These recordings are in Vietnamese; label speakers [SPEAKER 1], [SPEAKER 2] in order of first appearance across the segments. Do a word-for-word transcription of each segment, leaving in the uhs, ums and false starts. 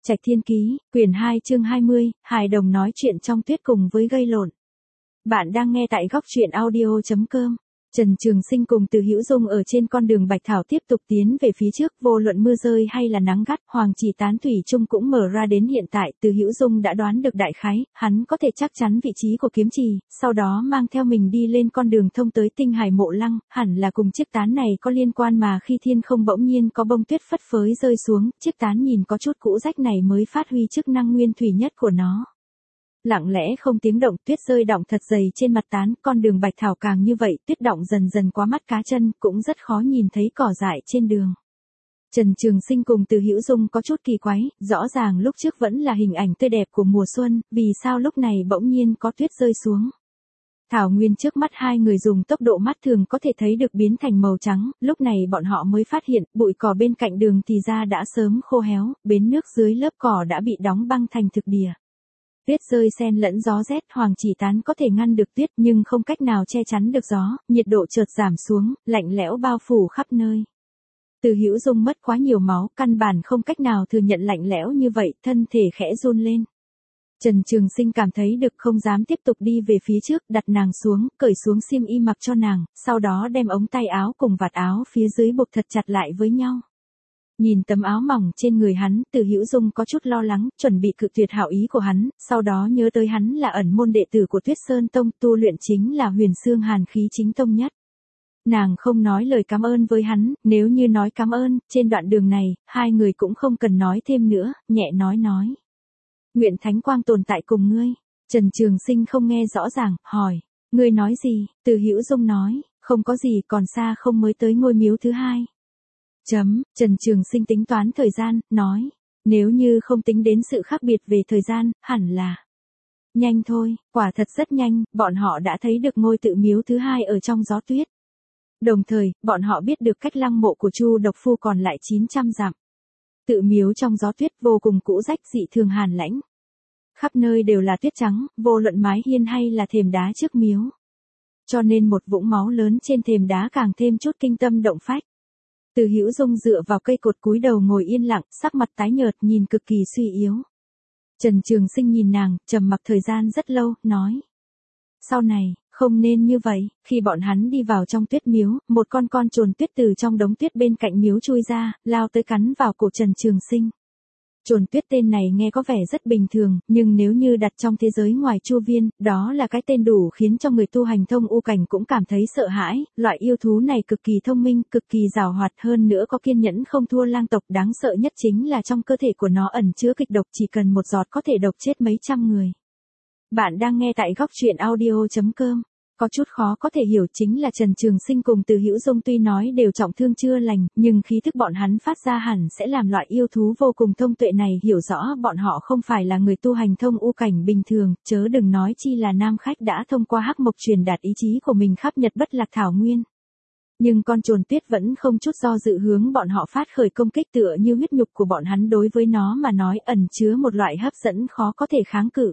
[SPEAKER 1] Trạch Thiên Ký, quyển hai chương hai mươi, hài đồng nói chuyện trong tuyết cùng với gây lộn. Bạn đang nghe tại góc truyện audio chấm com. Trần Trường Sinh cùng Từ Hữu Dung ở trên con đường Bạch Thảo tiếp tục tiến về phía trước, vô luận mưa rơi hay là nắng gắt, Hoàng Chỉ Tán thủy chung cũng mở ra đến hiện tại. Từ Hữu Dung đã đoán được đại khái, hắn có thể chắc chắn vị trí của kiếm trì, sau đó mang theo mình đi lên con đường thông tới Tinh Hải Mộ Lăng, hẳn là cùng chiếc tán này có liên quan mà khi thiên không bỗng nhiên có bông tuyết phất phới rơi xuống, chiếc tán nhìn có chút cũ rách này mới phát huy chức năng nguyên thủy nhất của nó. Lặng lẽ không tiếng động, tuyết rơi đọng thật dày trên mặt tán, con đường Bạch Thảo càng như vậy, tuyết đọng dần dần quá mắt cá chân, cũng rất khó nhìn thấy cỏ dại trên đường. Trần Trường Sinh cùng Từ Hữu Dung có chút kỳ quái, rõ ràng lúc trước vẫn là hình ảnh tươi đẹp của mùa xuân, vì sao lúc này bỗng nhiên có tuyết rơi xuống. Thảo nguyên trước mắt hai người dùng tốc độ mắt thường có thể thấy được biến thành màu trắng, lúc này bọn họ mới phát hiện, bụi cỏ bên cạnh đường thì ra đã sớm khô héo, bến nước dưới lớp cỏ đã bị đóng băng thành thực địa. Tuyết rơi xen lẫn gió rét, Hoàng Chỉ Tán có thể ngăn được tuyết nhưng không cách nào che chắn được gió, nhiệt độ chợt giảm xuống, lạnh lẽo bao phủ khắp nơi. Từ Hữu Dung mất quá nhiều máu, căn bản không cách nào thừa nhận lạnh lẽo như vậy, thân thể khẽ run lên. Trần Trường Sinh cảm thấy được không dám tiếp tục đi về phía trước, đặt nàng xuống, cởi xuống xiêm y mặc cho nàng, sau đó đem ống tay áo cùng vạt áo phía dưới buộc thật chặt lại với nhau. Nhìn tấm áo mỏng trên người hắn, Từ Hữu Dung có chút lo lắng, chuẩn bị cự tuyệt hảo ý của hắn, sau đó nhớ tới hắn là ẩn môn đệ tử của Tuyết Sơn Tông, tu luyện chính là Huyền Xương Hàn khí chính tông nhất. Nàng không nói lời cảm ơn với hắn, nếu như nói cảm ơn, trên đoạn đường này, hai người cũng không cần nói thêm nữa, nhẹ nói nói. Nguyện Thánh Quang tồn tại cùng ngươi. Trần Trường Sinh không nghe rõ ràng, hỏi, ngươi nói gì? Từ Hữu Dung nói, không có gì, còn xa không mới tới ngôi miếu thứ hai. Chấm, Trần Trường Sinh tính toán thời gian, nói, nếu như không tính đến sự khác biệt về thời gian, hẳn là nhanh thôi, quả thật rất nhanh, bọn họ đã thấy được ngôi tự miếu thứ hai ở trong gió tuyết. Đồng thời, bọn họ biết được cách lăng mộ của Chu Độc Phu còn lại chín trăm dặm. Tự miếu trong gió tuyết vô cùng cũ rách, dị thường hàn lãnh. Khắp nơi đều là tuyết trắng, vô luận mái hiên hay là thềm đá trước miếu. Cho nên một vũng máu lớn trên thềm đá càng thêm chút kinh tâm động phách. Từ Hữu Dung dựa vào cây cột cúi đầu ngồi yên lặng, sắc mặt tái nhợt, nhìn cực kỳ suy yếu. Trần Trường Sinh nhìn nàng, trầm mặc thời gian rất lâu, nói. Sau này, không nên như vậy. Khi bọn hắn đi vào trong tuyết miếu, một con con trồn tuyết từ trong đống tuyết bên cạnh miếu chui ra, lao tới cắn vào cổ Trần Trường Sinh. Trồn tuyết tên này nghe có vẻ rất bình thường, nhưng nếu như đặt trong thế giới ngoài Chu Viên, đó là cái tên đủ khiến cho người tu hành thông u cảnh cũng cảm thấy sợ hãi. Loại yêu thú này cực kỳ thông minh, cực kỳ giàu hoạt, hơn nữa có kiên nhẫn không thua lang tộc. Đáng sợ nhất chính là trong cơ thể của nó ẩn chứa kịch độc, chỉ cần một giọt có thể độc chết mấy trăm người. Bạn đang nghe tại góc truyện audio chấm com. Có chút khó có thể hiểu chính là Trần Trường Sinh cùng Từ Hữu Dung tuy nói đều trọng thương chưa lành, nhưng khí thức bọn hắn phát ra hẳn sẽ làm loại yêu thú vô cùng thông tuệ này hiểu rõ bọn họ không phải là người tu hành thông u cảnh bình thường, chớ đừng nói chi là nam khách đã thông qua hắc mộc truyền đạt ý chí của mình khắp Nhật Bất Lạc Thảo Nguyên. Nhưng con trồn tuyết vẫn không chút do dự hướng bọn họ phát khởi công kích, tựa như huyết nhục của bọn hắn đối với nó mà nói ẩn chứa một loại hấp dẫn khó có thể kháng cự.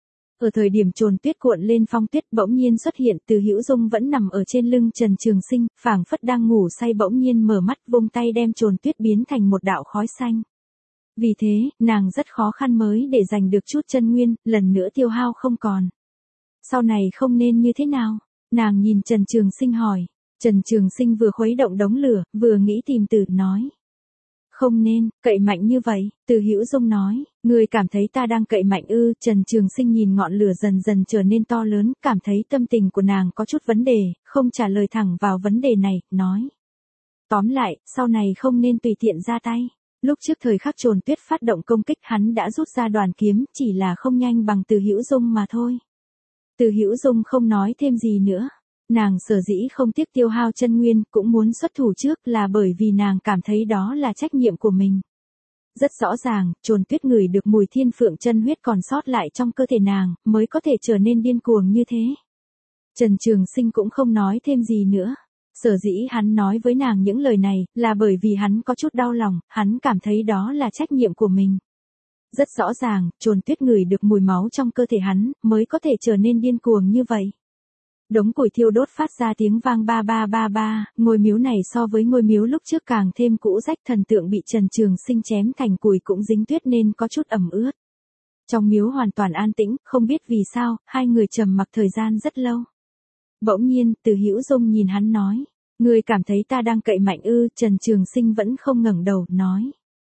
[SPEAKER 1] Ở thời điểm trồn tuyết cuộn lên phong tuyết bỗng nhiên xuất hiện, Từ Hữu Dung vẫn nằm ở trên lưng Trần Trường Sinh, phảng phất đang ngủ say bỗng nhiên mở mắt, vung tay đem trồn tuyết biến thành một đạo khói xanh. Vì thế, nàng rất khó khăn mới để giành được chút chân nguyên, lần nữa tiêu hao không còn. Sau này không nên như thế nào? Nàng nhìn Trần Trường Sinh hỏi. Trần Trường Sinh vừa khuấy động đống lửa, vừa nghĩ tìm từ, nói. Không nên, cậy mạnh như vậy. Từ Hữu Dung nói, người cảm thấy ta đang cậy mạnh ư? Trần Trường Sinh nhìn ngọn lửa dần dần trở nên to lớn, cảm thấy tâm tình của nàng có chút vấn đề, không trả lời thẳng vào vấn đề này, nói. Tóm lại, sau này không nên tùy tiện ra tay. Lúc trước thời khắc trồn tuyết phát động công kích hắn đã rút ra đoàn kiếm, chỉ là không nhanh bằng Từ Hữu Dung mà thôi. Từ Hữu Dung không nói thêm gì nữa. Nàng sở dĩ không tiếc tiêu hao chân nguyên, cũng muốn xuất thủ trước là bởi vì nàng cảm thấy đó là trách nhiệm của mình. Rất rõ ràng, trồn tuyết ngửi được mùi thiên phượng chân huyết còn sót lại trong cơ thể nàng, mới có thể trở nên điên cuồng như thế. Trần Trường Sinh cũng không nói thêm gì nữa. Sở dĩ hắn nói với nàng những lời này, là bởi vì hắn có chút đau lòng, hắn cảm thấy đó là trách nhiệm của mình. Rất rõ ràng, trồn tuyết ngửi được mùi máu trong cơ thể hắn, mới có thể trở nên điên cuồng như vậy. Đống củi thiêu đốt phát ra tiếng vang ba ba ba ba, ngôi miếu này so với ngôi miếu lúc trước càng thêm cũ rách, thần tượng bị Trần Trường Sinh chém thành củi cũng dính tuyết nên có chút ẩm ướt. Trong miếu hoàn toàn an tĩnh, không biết vì sao, hai người trầm mặc thời gian rất lâu. Bỗng nhiên, Từ Hữu Dung nhìn hắn nói, ngươi cảm thấy ta đang cậy mạnh ư? Trần Trường Sinh vẫn không ngẩng đầu, nói.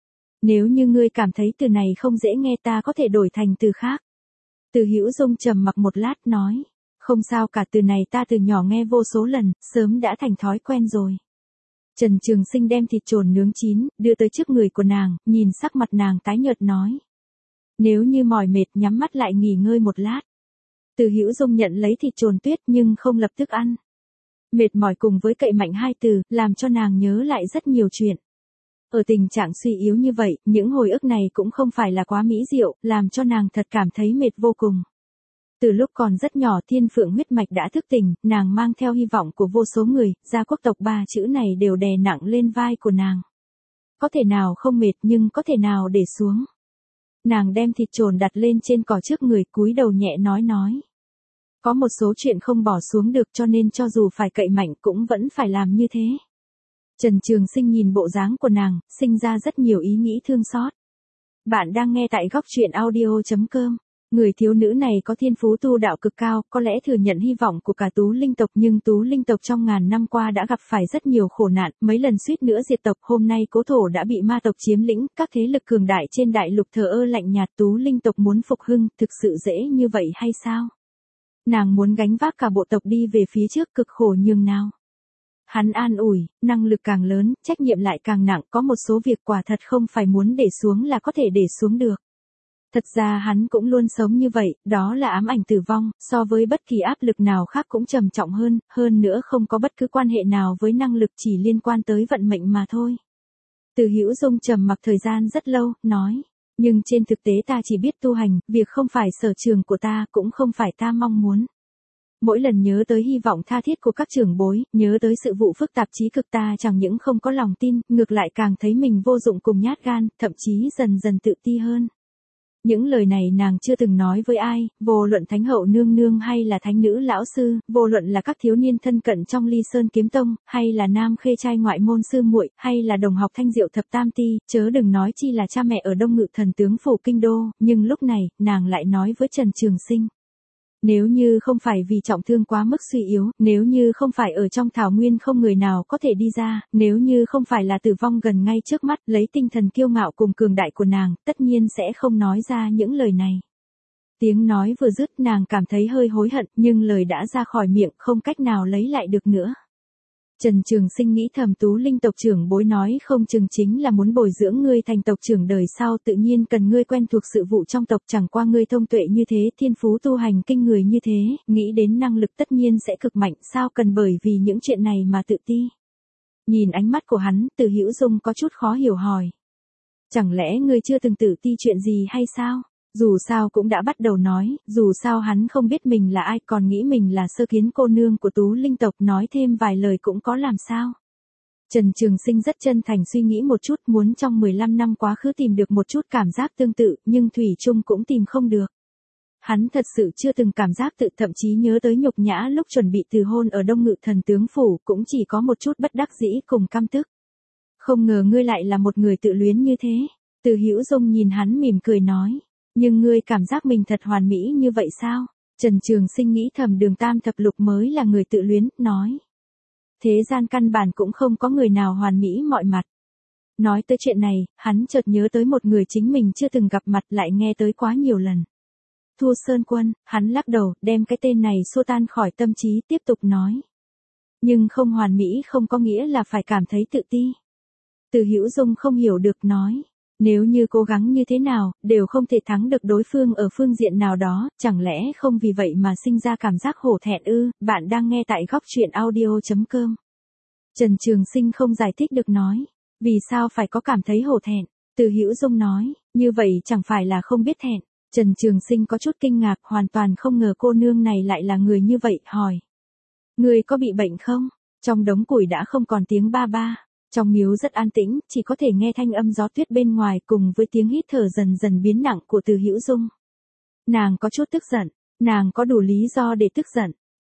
[SPEAKER 1] Nếu như ngươi cảm thấy từ này không dễ nghe ta có thể đổi thành từ khác. Từ Hữu Dung trầm mặc một lát nói, không sao cả, từ này ta từ nhỏ nghe vô số lần, sớm đã thành thói quen rồi. Trần Trường Sinh đem thịt chồn nướng chín, đưa tới trước người của nàng, nhìn sắc mặt nàng tái nhợt nói. Nếu như mỏi mệt nhắm mắt lại nghỉ ngơi một lát. Từ Hữu Dung nhận lấy thịt chồn tuyết nhưng không lập tức ăn. Mệt mỏi cùng với cậy mạnh hai từ, làm cho nàng nhớ lại rất nhiều chuyện. Ở tình trạng suy yếu như vậy, những hồi ức này cũng không phải là quá mỹ diệu, làm cho nàng thật cảm thấy mệt vô cùng. Từ lúc còn rất nhỏ thiên phượng huyết mạch đã thức tỉnh, nàng mang theo hy vọng của vô số người, gia quốc tộc ba chữ này đều đè nặng lên vai của nàng. Có thể nào không mệt nhưng có thể nào để xuống. Nàng đem thịt chồn đặt lên trên cỏ trước người, cúi đầu nhẹ nói nói. Có một số chuyện không bỏ xuống được cho nên cho dù phải cậy mạnh cũng vẫn phải làm như thế. Trần Trường Sinh nhìn bộ dáng của nàng, sinh ra rất nhiều ý nghĩ thương xót. Bạn đang nghe tại góc truyện audio chấm com. Người thiếu nữ này có thiên phú tu đạo cực cao, có lẽ thừa nhận hy vọng của cả Tú Linh tộc, nhưng Tú Linh tộc trong ngàn năm qua đã gặp phải rất nhiều khổ nạn, mấy lần suýt nữa diệt tộc, hôm nay cố thổ đã bị ma tộc chiếm lĩnh, các thế lực cường đại trên đại lục thờ ơ lạnh nhạt, Tú Linh tộc muốn phục hưng, thực sự dễ như vậy hay sao? Nàng muốn gánh vác cả bộ tộc đi về phía trước, cực khổ nhường nào. Hắn an ủi, năng lực càng lớn, trách nhiệm lại càng nặng, có một số việc quả thật không phải muốn để xuống là có thể để xuống được. Thật ra hắn cũng luôn sống như vậy, đó là ám ảnh tử vong, so với bất kỳ áp lực nào khác cũng trầm trọng hơn, hơn nữa không có bất cứ quan hệ nào với năng lực, chỉ liên quan tới vận mệnh mà thôi. Từ Hữu Dung trầm mặc thời gian rất lâu, nói, nhưng trên thực tế ta chỉ biết tu hành, việc không phải sở trường của ta, cũng không phải ta mong muốn. Mỗi lần nhớ tới hy vọng tha thiết của các trưởng bối, nhớ tới sự vụ phức tạp trí cực, ta chẳng những không có lòng tin, ngược lại càng thấy mình vô dụng cùng nhát gan, thậm chí dần dần tự ti hơn. Những lời này nàng chưa từng nói với ai, vô luận Thánh hậu nương nương hay là Thánh nữ lão sư, vô luận là các thiếu niên thân cận trong Ly Sơn kiếm tông, hay là nam khê trai ngoại môn sư muội, hay là đồng học Thanh Diệu thập tam ti, chớ đừng nói chi là cha mẹ ở Đông Ngự thần tướng phủ kinh đô, nhưng lúc này, nàng lại nói với Trần Trường Sinh. Nếu như không phải vì trọng thương quá mức suy yếu, nếu như không phải ở trong thảo nguyên không người nào có thể đi ra, nếu như không phải là tử vong gần ngay trước mắt, lấy tinh thần kiêu ngạo cùng cường đại của nàng, tất nhiên sẽ không nói ra những lời này. Tiếng nói vừa dứt, nàng cảm thấy hơi hối hận, nhưng lời đã ra khỏi miệng, không cách nào lấy lại được nữa. Trần Trường Sinh nghĩ thầm, Tú Linh tộc trưởng bối nói không chừng chính là muốn bồi dưỡng ngươi thành tộc trưởng đời sau, tự nhiên cần ngươi quen thuộc sự vụ trong tộc, chẳng qua ngươi thông tuệ như thế, thiên phú tu hành kinh người như thế, nghĩ đến năng lực tất nhiên sẽ cực mạnh, sao cần bởi vì những chuyện này mà tự ti. Nhìn ánh mắt của hắn, Từ Hữu Dung có chút khó hiểu hỏi. Chẳng lẽ ngươi chưa từng tự ti chuyện gì hay sao? Dù sao cũng đã bắt đầu nói, dù sao hắn không biết mình là ai, còn nghĩ mình là sơ kiến cô nương của Tú Linh tộc, nói thêm vài lời cũng có làm sao. Trần Trường Sinh rất chân thành suy nghĩ một chút, muốn trong mười lăm năm quá khứ tìm được một chút cảm giác tương tự, nhưng thủy chung cũng tìm không được. Hắn thật sự chưa từng cảm giác tự, thậm chí nhớ tới nhục nhã lúc chuẩn bị từ hôn ở Đông Ngự thần tướng phủ, cũng chỉ có một chút bất đắc dĩ cùng căm tức. Không ngờ ngươi lại là một người tự luyến như thế. Từ Hữu Dung nhìn hắn mỉm cười nói. Nhưng ngươi cảm giác mình thật hoàn mỹ như vậy sao? Trần Trường Sinh nghĩ thầm, Đường Tam thập lục mới là người tự luyến, nói. Thế gian căn bản cũng không có người nào hoàn mỹ mọi mặt. Nói tới chuyện này, hắn chợt nhớ tới một người chính mình chưa từng gặp mặt, lại nghe tới quá nhiều lần. Thu Sơn Quân, hắn lắc đầu, đem cái tên này xua tan khỏi tâm trí, tiếp tục nói. Nhưng không hoàn mỹ không có nghĩa là phải cảm thấy tự ti. Từ Hữu Dung không hiểu được nói. Nếu như cố gắng như thế nào, đều không thể thắng được đối phương ở phương diện nào đó, chẳng lẽ không vì vậy mà sinh ra cảm giác hổ thẹn ư? Bạn đang nghe tại góc truyện audio chấm com. Trần Trường Sinh không giải thích được nói. Vì sao phải có cảm thấy hổ thẹn? Từ Hữu Dung nói, như vậy chẳng phải là không biết thẹn. Trần Trường Sinh có chút kinh ngạc, hoàn toàn không ngờ cô nương này lại là người như vậy, hỏi. Người có bị bệnh không? Trong đống củi đã không còn tiếng ba ba. Trong miếu rất an tĩnh, chỉ có thể nghe thanh âm gió tuyết bên ngoài cùng với tiếng hít thở dần dần biến nặng của Từ Hữu Dung. Nàng có chút tức giận, nàng có đủ lý do để tức giận.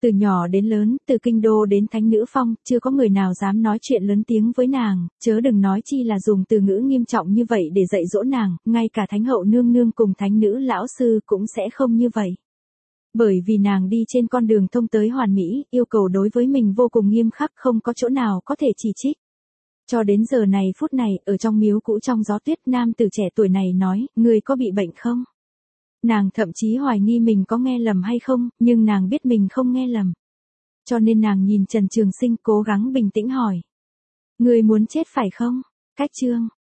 [SPEAKER 1] Từ nhỏ đến lớn, từ kinh đô đến thánh nữ phong, chưa có người nào dám nói chuyện lớn tiếng với nàng, chớ đừng nói chi là dùng từ ngữ nghiêm trọng như vậy để dạy dỗ nàng, ngay cả thánh hậu nương nương cùng thánh nữ lão sư cũng sẽ không như vậy. Bởi vì nàng đi trên con đường thông tới hoàn mỹ, yêu cầu đối với mình vô cùng nghiêm khắc, không có chỗ nào có thể chỉ trích. Cho đến giờ này phút này, ở trong miếu cũ trong gió tuyết, nam tử trẻ tuổi này nói, người có bị bệnh không? Nàng thậm chí hoài nghi mình có nghe lầm hay không, nhưng nàng biết mình không nghe lầm. Cho nên nàng nhìn Trần Trường Sinh cố gắng bình tĩnh hỏi. Người muốn chết phải không? Cách chương.